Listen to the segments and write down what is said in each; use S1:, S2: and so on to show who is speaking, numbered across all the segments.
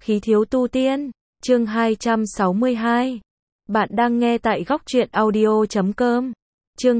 S1: Khí thiếu tu tiên, chương 262. Bạn đang nghe tại góc truyện audio.com. Chương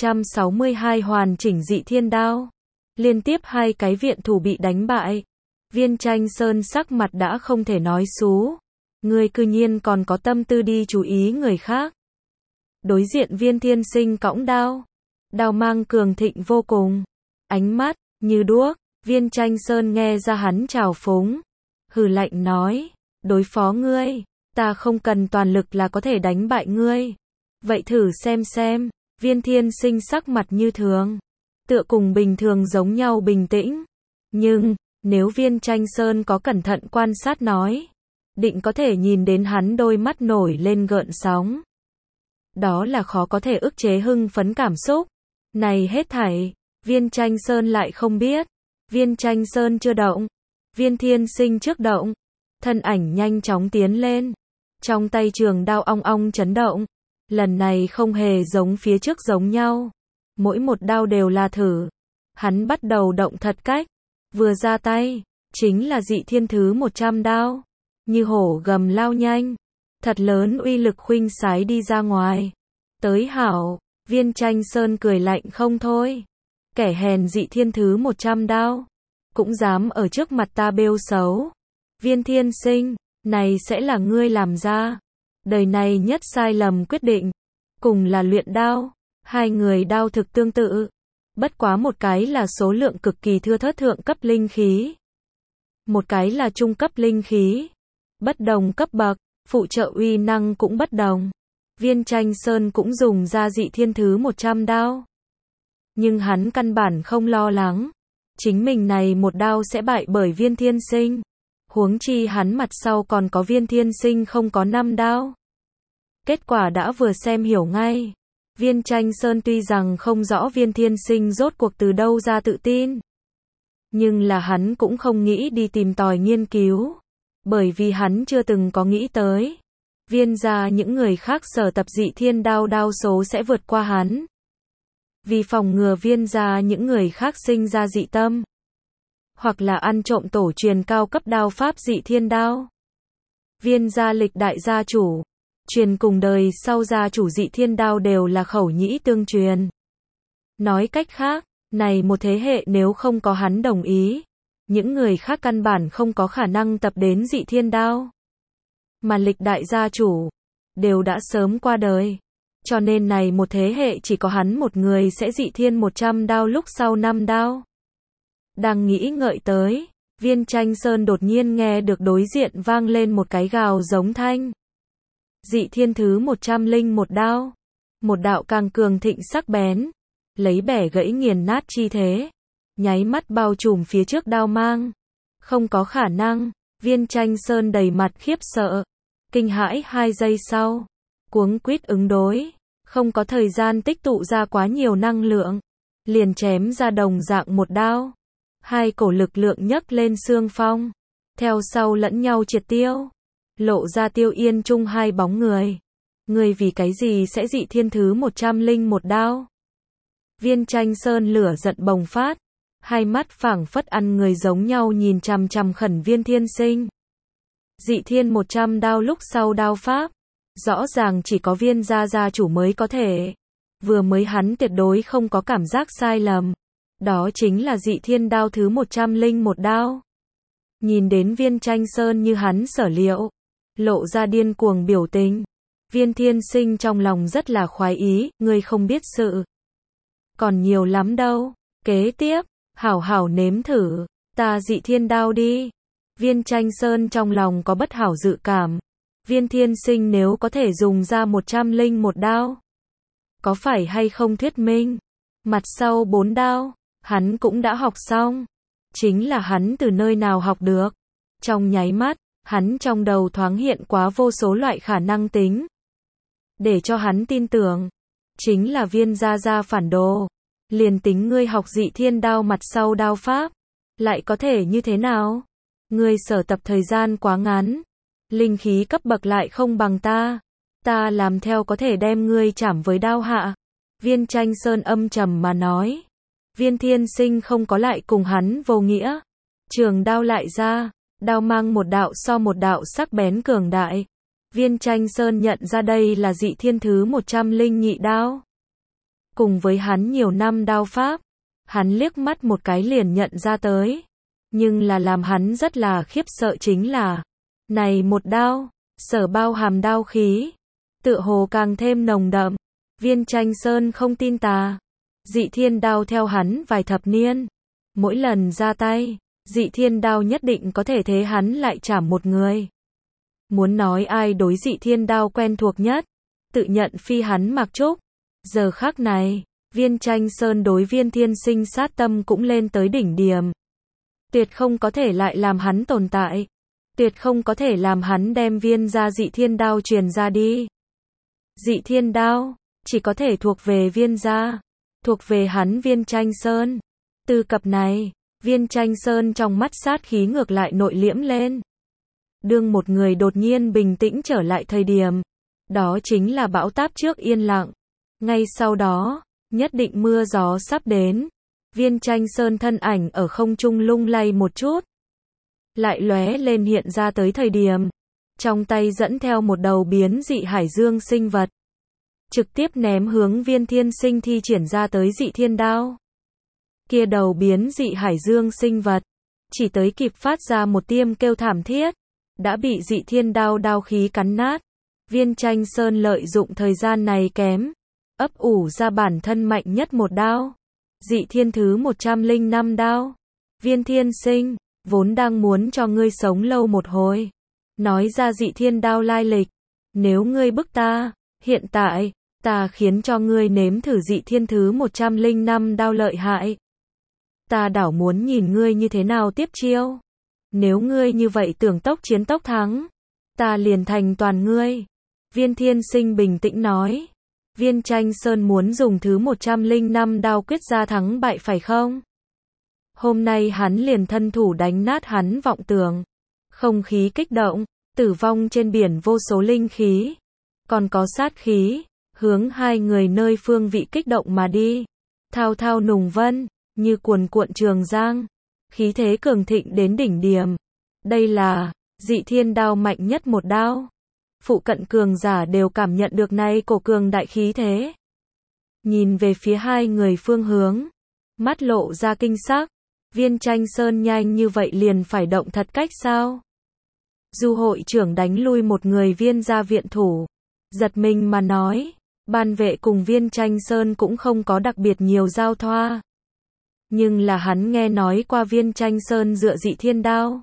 S1: 262 hoàn chỉnh dị thiên đao. Liên tiếp hai cái viện thủ bị đánh bại. Viên Tranh Sơn sắc mặt đã không thể nói xú. Ngươi cư nhiên còn có tâm tư đi chú ý người khác. Đối diện Viên Thiên Sinh cõng đao. Đao mang cường thịnh vô cùng. Ánh mắt, như đuốc. Viên Tranh Sơn nghe ra hắn trào phúng. Hừ lạnh nói, đối phó ngươi, ta không cần toàn lực là có thể đánh bại ngươi. Vậy thử xem. Viên Thiên Sinh sắc mặt như thường. Tựa cùng bình thường giống nhau bình tĩnh. Nhưng, nếu Viên Tranh Sơn có cẩn thận quan sát nói, định có thể nhìn đến hắn đôi mắt nổi lên gợn sóng. Đó là khó có thể ức chế hưng phấn cảm xúc. Này hết thảy, Viên Tranh Sơn lại không biết. Viên Tranh Sơn chưa động. Viên Thiên Sinh trước động. Thân ảnh nhanh chóng tiến lên. Trong tay trường đao ong ong chấn động. Lần này không hề giống phía trước giống nhau. Mỗi một đao đều là thử. Hắn bắt đầu động thật cách. Vừa ra tay, chính là dị thiên thứ 100 đao. Như hổ gầm lao nhanh. Thật lớn uy lực khuynh sái đi ra ngoài. Tới hảo, Viên Tranh Sơn cười lạnh không thôi. Kẻ hèn dị thiên thứ 100 đao. Cũng dám ở trước mặt ta bêu xấu. Viên Thiên Sinh, này sẽ là ngươi làm ra. Đời này nhất sai lầm quyết định. Cùng là luyện đao. Hai người đao thực tương tự. Bất quá một cái là số lượng cực kỳ thưa thớt thượng cấp linh khí. Một cái là trung cấp linh khí. Bất đồng cấp bậc, phụ trợ uy năng cũng bất đồng. Viên Tranh Sơn cũng dùng ra dị thiên thứ 100 đao. Nhưng hắn căn bản không lo lắng. Chính mình này một đao sẽ bại bởi Viên Thiên Sinh. Huống chi hắn mặt sau còn có Viên Thiên Sinh không có 5 đao. Kết quả đã vừa xem hiểu ngay. Viên Tranh Sơn tuy rằng không rõ Viên Thiên Sinh rốt cuộc từ đâu ra tự tin. Nhưng là hắn cũng không nghĩ đi tìm tòi nghiên cứu. Bởi vì hắn chưa từng có nghĩ tới. Viên gia những người khác sở tập dị thiên đao đao số sẽ vượt qua hắn. Vì phòng ngừa Viên gia những người khác sinh ra dị tâm. Hoặc là ăn trộm tổ truyền cao cấp đao pháp dị thiên đao. Viên gia lịch đại gia chủ. Truyền cùng đời sau gia chủ dị thiên đao đều là khẩu nhĩ tương truyền. Nói cách khác, này một thế hệ nếu không có hắn đồng ý. Những người khác căn bản không có khả năng tập đến dị thiên đao. Mà lịch đại gia chủ. Đều đã sớm qua đời. Cho nên này một thế hệ chỉ có hắn một người sẽ dị thiên 100 đao lúc sau 5 đao. Đang nghĩ ngợi tới, Viên Tranh Sơn đột nhiên nghe được đối diện vang lên một cái gào giống thanh. Dị thiên thứ 101 đao. Một đạo càng cường thịnh sắc bén. Lấy bẻ gãy nghiền nát chi thế. Nháy mắt bao trùm phía trước đao mang. Không có khả năng, Viên Tranh Sơn đầy mặt khiếp sợ. Kinh hãi 2 giây sau. Cuống quýt ứng đối. Không có thời gian tích tụ ra quá nhiều năng lượng. Liền chém ra đồng dạng một đao. Hai cổ lực lượng nhấc lên xương phong. Theo sau lẫn nhau triệt tiêu. Lộ ra Tiêu Yên Trung hai bóng người. Người vì cái gì sẽ dị thiên thứ 101 đao? Viên Tranh Sơn lửa giận bùng phát. Hai mắt phảng phất ăn người giống nhau nhìn chằm chằm khẩn Viên Thiên Sinh. Dị thiên 100 đao lúc sau đao pháp. Rõ ràng chỉ có Viên gia gia chủ mới có thể. Vừa mới hắn tuyệt đối không có cảm giác sai lầm. Đó chính là dị thiên đao thứ 101 đao. Nhìn đến Viên Tranh Sơn như hắn sở liệu. Lộ ra điên cuồng biểu tình. Viên Thiên Sinh trong lòng rất là khoái ý, ngươi không biết sự. Còn nhiều lắm đâu. Kế tiếp, hảo hảo nếm thử. Ta dị thiên đao đi. Viên Tranh Sơn trong lòng có bất hảo dự cảm. Viên Thiên Sinh nếu có thể dùng ra 101 đao. Có phải hay không thuyết minh? Mặt sau 4 đao. Hắn cũng đã học xong. Chính là hắn từ nơi nào học được. Trong nháy mắt, hắn trong đầu thoáng hiện quá vô số loại khả năng tính. Để cho hắn tin tưởng. Chính là Viên gia phản đồ. Liền tính ngươi học dị thiên đao mặt sau đao pháp. Lại có thể như thế nào? Ngươi sở tập thời gian quá ngắn. Linh khí cấp bậc lại không bằng ta. Ta làm theo có thể đem ngươi chảm với đao hạ. Viên Tranh Sơn âm trầm mà nói. Viên Thiên Sinh không có lại cùng hắn vô nghĩa. Trường đao lại ra. đao mang một đạo so một đạo sắc bén cường đại. Viên Tranh Sơn nhận ra đây là Dị Thiên thứ 102 đao. Cùng với hắn nhiều năm đao pháp, hắn liếc mắt một cái liền nhận ra tới. Nhưng là làm hắn rất là khiếp sợ chính là, này một đao, sở bao hàm đao khí, tựa hồ càng thêm nồng đậm. Viên Tranh Sơn không tin tà. Dị Thiên đao theo hắn vài thập niên. Mỗi lần ra tay, Dị Thiên đao nhất định có thể thế hắn lại chảm một người. Muốn nói ai đối Dị Thiên đao quen thuộc nhất, tự nhận phi hắn Mạc Trúc. Giờ khắc này, Viên Tranh Sơn đối Viên Thiên Sinh sát tâm cũng lên tới đỉnh điểm. Tuyệt không có thể lại làm hắn tồn tại. Tuyệt không có thể làm hắn đem viên ra Dị Thiên đao truyền ra đi. Dị Thiên đao, chỉ có thể thuộc về viên gia, thuộc về hắn Viên Tranh Sơn. Từ cặp này, Viên Tranh Sơn trong mắt sát khí ngược lại nội liễm lên. Đương một người đột nhiên bình tĩnh trở lại thời điểm, đó chính là bão táp trước yên lặng. Ngay sau đó, nhất định mưa gió sắp đến. Viên Tranh Sơn thân ảnh ở không trung lung lay một chút, lại lóe lên hiện ra tới thời điểm, trong tay dẫn theo một đầu biến dị hải dương sinh vật, trực tiếp ném hướng Viên Thiên Sinh thi triển ra tới Dị Thiên đao. Kia đầu biến dị hải dương sinh vật, chỉ tới kịp phát ra một tiêm kêu thảm thiết, đã bị Dị Thiên đao đao khí cắn nát. Viên Tranh Sơn lợi dụng thời gian này kém, ấp ủ ra bản thân mạnh nhất một đao. Dị Thiên thứ 105 đao. Viên Thiên Sinh, vốn đang muốn cho ngươi sống lâu một hồi. Nói ra Dị Thiên đao lai lịch. Nếu ngươi bức ta, hiện tại, ta khiến cho ngươi nếm thử Dị Thiên thứ 105 đao lợi hại. Ta đảo muốn nhìn ngươi như thế nào tiếp chiêu. Nếu ngươi như vậy tưởng tốc chiến tốc thắng, ta liền thành toàn ngươi. Viên Thiên Sinh bình tĩnh nói. Viên Tranh Sơn muốn dùng thứ 105 đao quyết ra thắng bại phải không? Hôm nay hắn liền thân thủ đánh nát hắn vọng tưởng. Không khí kích động, tử vong trên biển vô số linh khí. Còn có sát khí, hướng hai người nơi phương vị kích động mà đi. Thao thao nùng vân, như cuồn cuộn trường giang. Khí thế cường thịnh đến đỉnh điểm. Đây là Dị Thiên đao mạnh nhất một đao. Phụ cận cường giả đều cảm nhận được này cổ cường đại khí thế. Nhìn về phía hai người phương hướng, mắt lộ ra kinh sắc. Viên Tranh Sơn nhanh như vậy liền phải động thật cách sao? Du hội trưởng đánh lui một người viên gia viện thủ, giật mình mà nói, ban vệ cùng Viên Tranh Sơn cũng không có đặc biệt nhiều giao thoa. Nhưng là hắn nghe nói qua Viên Tranh Sơn dựa Dị Thiên đao.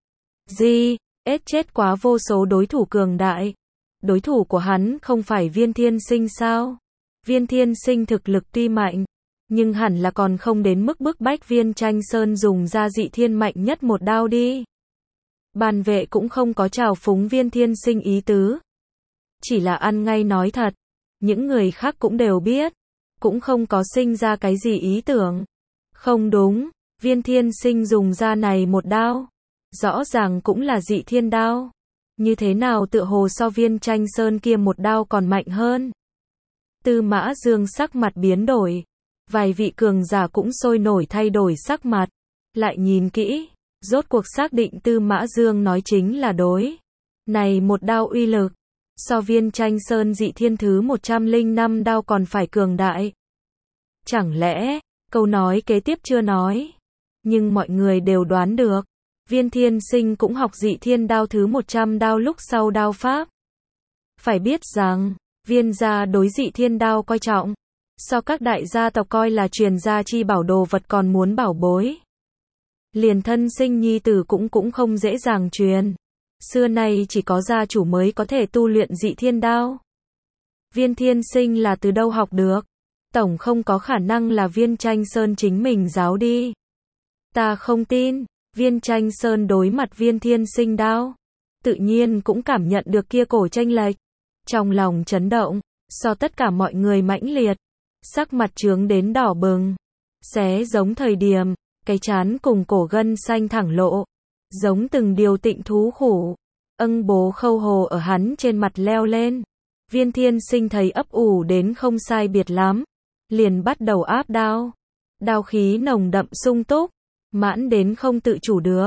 S1: Chết quá vô số đối thủ cường đại. Đối thủ của hắn không phải Viên Thiên Sinh sao? Viên Thiên Sinh thực lực tuy mạnh, nhưng hẳn là còn không đến mức bức bách Viên Tranh Sơn dùng ra Dị Thiên mạnh nhất một đao đi. Bàn vệ cũng không có trào phúng Viên Thiên Sinh ý tứ. Chỉ là ăn ngay nói thật. Những người khác cũng đều biết. Cũng không có sinh ra cái gì ý tưởng. Không đúng, Viên Thiên Sinh dùng ra này một đao. Rõ ràng cũng là Dị Thiên đao. Như thế nào tựa hồ so Viên Tranh Sơn kia một đao còn mạnh hơn. Tư Mã Dương sắc mặt biến đổi. Vài vị cường giả cũng sôi nổi thay đổi sắc mặt. Lại nhìn kỹ, rốt cuộc xác định Tư Mã Dương nói chính là đối. Này một đao uy lực, so Viên Tranh Sơn Dị Thiên thứ 105 đao còn phải cường đại. Chẳng lẽ, câu nói kế tiếp chưa nói. Nhưng mọi người đều đoán được. Viên Thiên Sinh cũng học Dị Thiên đao thứ 100 đao lúc sau đao pháp. Phải biết rằng, Viên gia đối Dị Thiên đao coi trọng. So các đại gia tộc coi là truyền gia chi bảo đồ vật còn muốn bảo bối. Liền thân sinh nhi tử cũng không dễ dàng truyền. Xưa nay chỉ có gia chủ mới có thể tu luyện Dị Thiên đao. Viên Thiên Sinh là từ đâu học được? Tổng không có khả năng là Viên Tranh Sơn chính mình giáo đi. Ta không tin. Viên Tranh Sơn đối mặt Viên Thiên Sinh đao, tự nhiên cũng cảm nhận được kia cổ chênh lệch, trong lòng chấn động, so tất cả mọi người mãnh liệt, sắc mặt trướng đến đỏ bừng, xé giống thời điểm, cái trán cùng cổ gân xanh thẳng lộ, giống từng điều tịnh thú khủ, bố khâu hồ ở hắn trên mặt leo lên. Viên Thiên Sinh thấy ấp ủ đến không sai biệt lắm, liền bắt đầu áp đao, đao khí nồng đậm sung túc. Mãn đến không tự chủ được.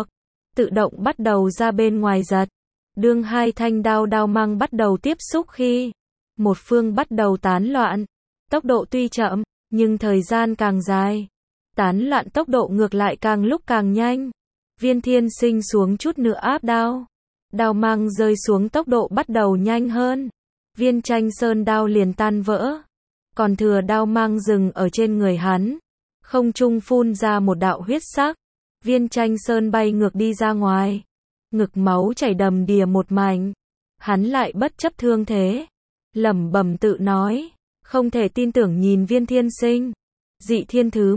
S1: tự động bắt đầu ra bên ngoài giật. Đương hai thanh đao mang bắt đầu tiếp xúc khi một phương bắt đầu tán loạn. Tốc độ tuy chậm, nhưng thời gian càng dài. Tán loạn tốc độ ngược lại càng lúc càng nhanh. Viên Thiên Sinh xuống chút nữa áp đao. Đao mang rơi xuống tốc độ bắt đầu nhanh hơn. Viên Tranh Sơn đao liền tan vỡ. Còn thừa đao mang dừng ở trên người hắn. Không trung phun ra một đạo huyết sắc. Viên Tranh Sơn bay ngược đi ra ngoài. Ngực máu chảy đầm đìa một mảnh. Hắn lại bất chấp thương thế. Lẩm bẩm tự nói. Không thể tin tưởng nhìn Viên Thiên Sinh. Dị thiên thứ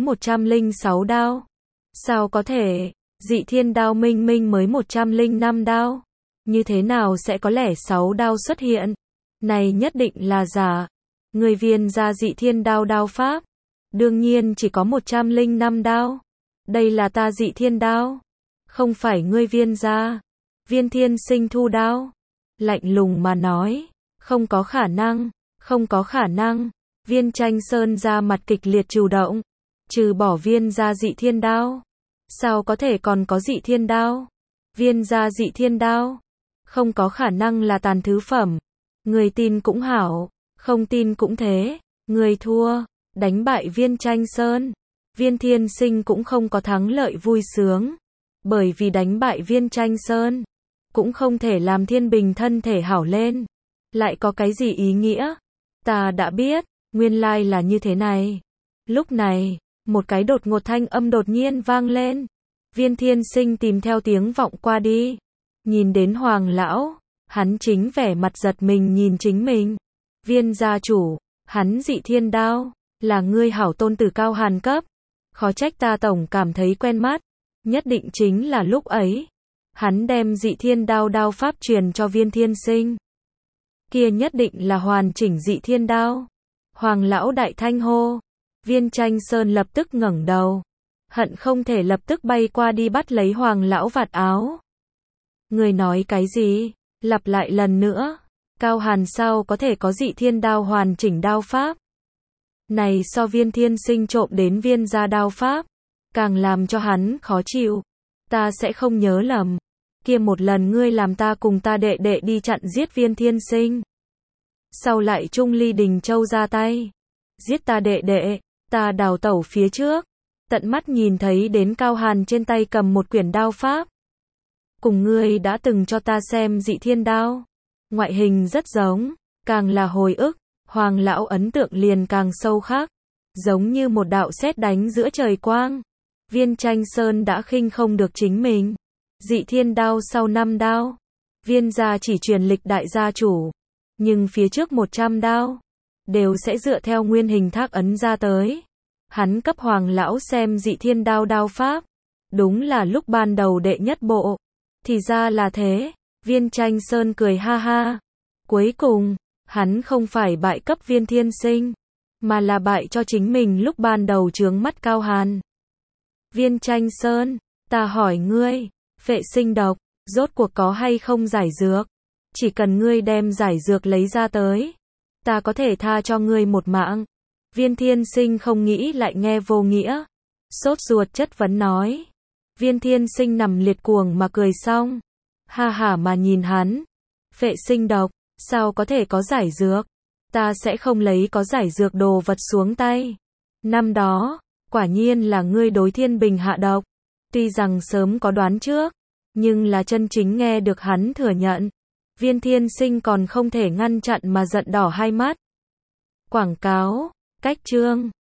S1: 106 đao. Sao có thể? Dị thiên đao minh minh mới 105 đao. Như thế nào sẽ có lẽ 6 đao xuất hiện? Này nhất định là giả. Người Viên gia dị thiên đao pháp. Đương nhiên chỉ có 105 đao. Đây là ta dị thiên đao. Không phải ngươi Viên gia. Viên Thiên Sinh thu đao. Lạnh lùng mà nói. Không có khả năng. Không có khả năng. Viên Tranh Sơn ra mặt kịch liệt chủ động. Trừ bỏ Viên gia dị thiên đao. Sao có thể còn có dị thiên đao? Viên gia dị thiên đao. Không có khả năng là tàn thứ phẩm. Người tin cũng hảo. Không tin cũng thế. Người thua. Đánh bại Viên Tranh Sơn. Viên Thiên Sinh cũng không có thắng lợi vui sướng. Bởi vì đánh bại Viên Tranh Sơn. Cũng không thể làm Thiên Bình thân thể hảo lên. Lại có cái gì ý nghĩa? Ta đã biết. Nguyên lai là như thế này. Lúc này, một cái đột ngột thanh âm đột nhiên vang lên. Viên Thiên Sinh tìm theo tiếng vọng qua đi. Nhìn đến Hoàng lão. Hắn chính vẻ mặt giật mình nhìn chính mình. Viên gia chủ. Hắn dị thiên đao. Là ngươi hảo tôn tử Cao Hàn cấp. Khó trách ta tổng cảm thấy quen mắt. Nhất định chính là lúc ấy. Hắn đem dị thiên đao pháp truyền cho Viên Thiên Sinh. Kia nhất định là hoàn chỉnh dị thiên đao. Hoàng lão đại thanh hô. Viên Tranh Sơn lập tức ngẩng đầu. Hận không thể lập tức bay qua đi bắt lấy Hoàng lão vạt áo. Người nói cái gì? Lặp lại lần nữa. Cao Hàn sao có thể có dị thiên đao hoàn chỉnh đao pháp? Này so Viên Thiên Sinh trộm đến Viên gia đao pháp. Càng làm cho hắn khó chịu. Ta sẽ không nhớ lầm. Kia một lần ngươi làm ta cùng ta đệ đệ đi chặn giết Viên Thiên Sinh. Sau lại Trung Ly Đình Châu ra tay. Giết ta đệ đệ. Ta đào tẩu phía trước. Tận mắt nhìn thấy đến Cao Hàn trên tay cầm một quyển đao pháp. Cùng ngươi đã từng cho ta xem dị thiên đao. Ngoại hình rất giống. Càng là hồi ức. Hoàng lão ấn tượng liền càng sâu khắc. Giống như một đạo sét đánh giữa trời quang. Viên Tranh Sơn đã khinh không được chính mình. Dị thiên đao sau 5 đao. Viên gia chỉ truyền lịch đại gia chủ. Nhưng phía trước 100 đao. Đều sẽ dựa theo nguyên hình thác ấn ra tới. Hắn cấp Hoàng lão xem dị thiên đao pháp. Đúng là lúc ban đầu đệ nhất bộ. Thì ra là thế. Viên Tranh Sơn cười ha ha. Cuối cùng, hắn không phải bại cấp Viên Thiên Sinh. Mà là bại cho chính mình lúc ban đầu chướng mắt Cao Hàn. Viên Tranh Sơn, ta hỏi ngươi, phệ sinh độc, rốt cuộc có hay không giải dược? Chỉ cần ngươi đem giải dược lấy ra tới, ta có thể tha cho ngươi một mạng. Viên Thiên Sinh không nghĩ lại nghe vô nghĩa. Sốt ruột chất vấn nói. Viên Thiên Sinh nằm liệt cuồng mà cười xong. Ha hả mà nhìn hắn. Phệ sinh độc, sao có thể có giải dược? Ta sẽ không lấy có giải dược đồ vật xuống tay. Năm đó, quả nhiên là ngươi đối Thiên Bình hạ độc. Tuy rằng sớm có đoán trước, nhưng là chân chính nghe được hắn thừa nhận. Viên Thiên Sinh còn không thể ngăn chặn mà giận đỏ hai mắt. Quảng cáo, cách chương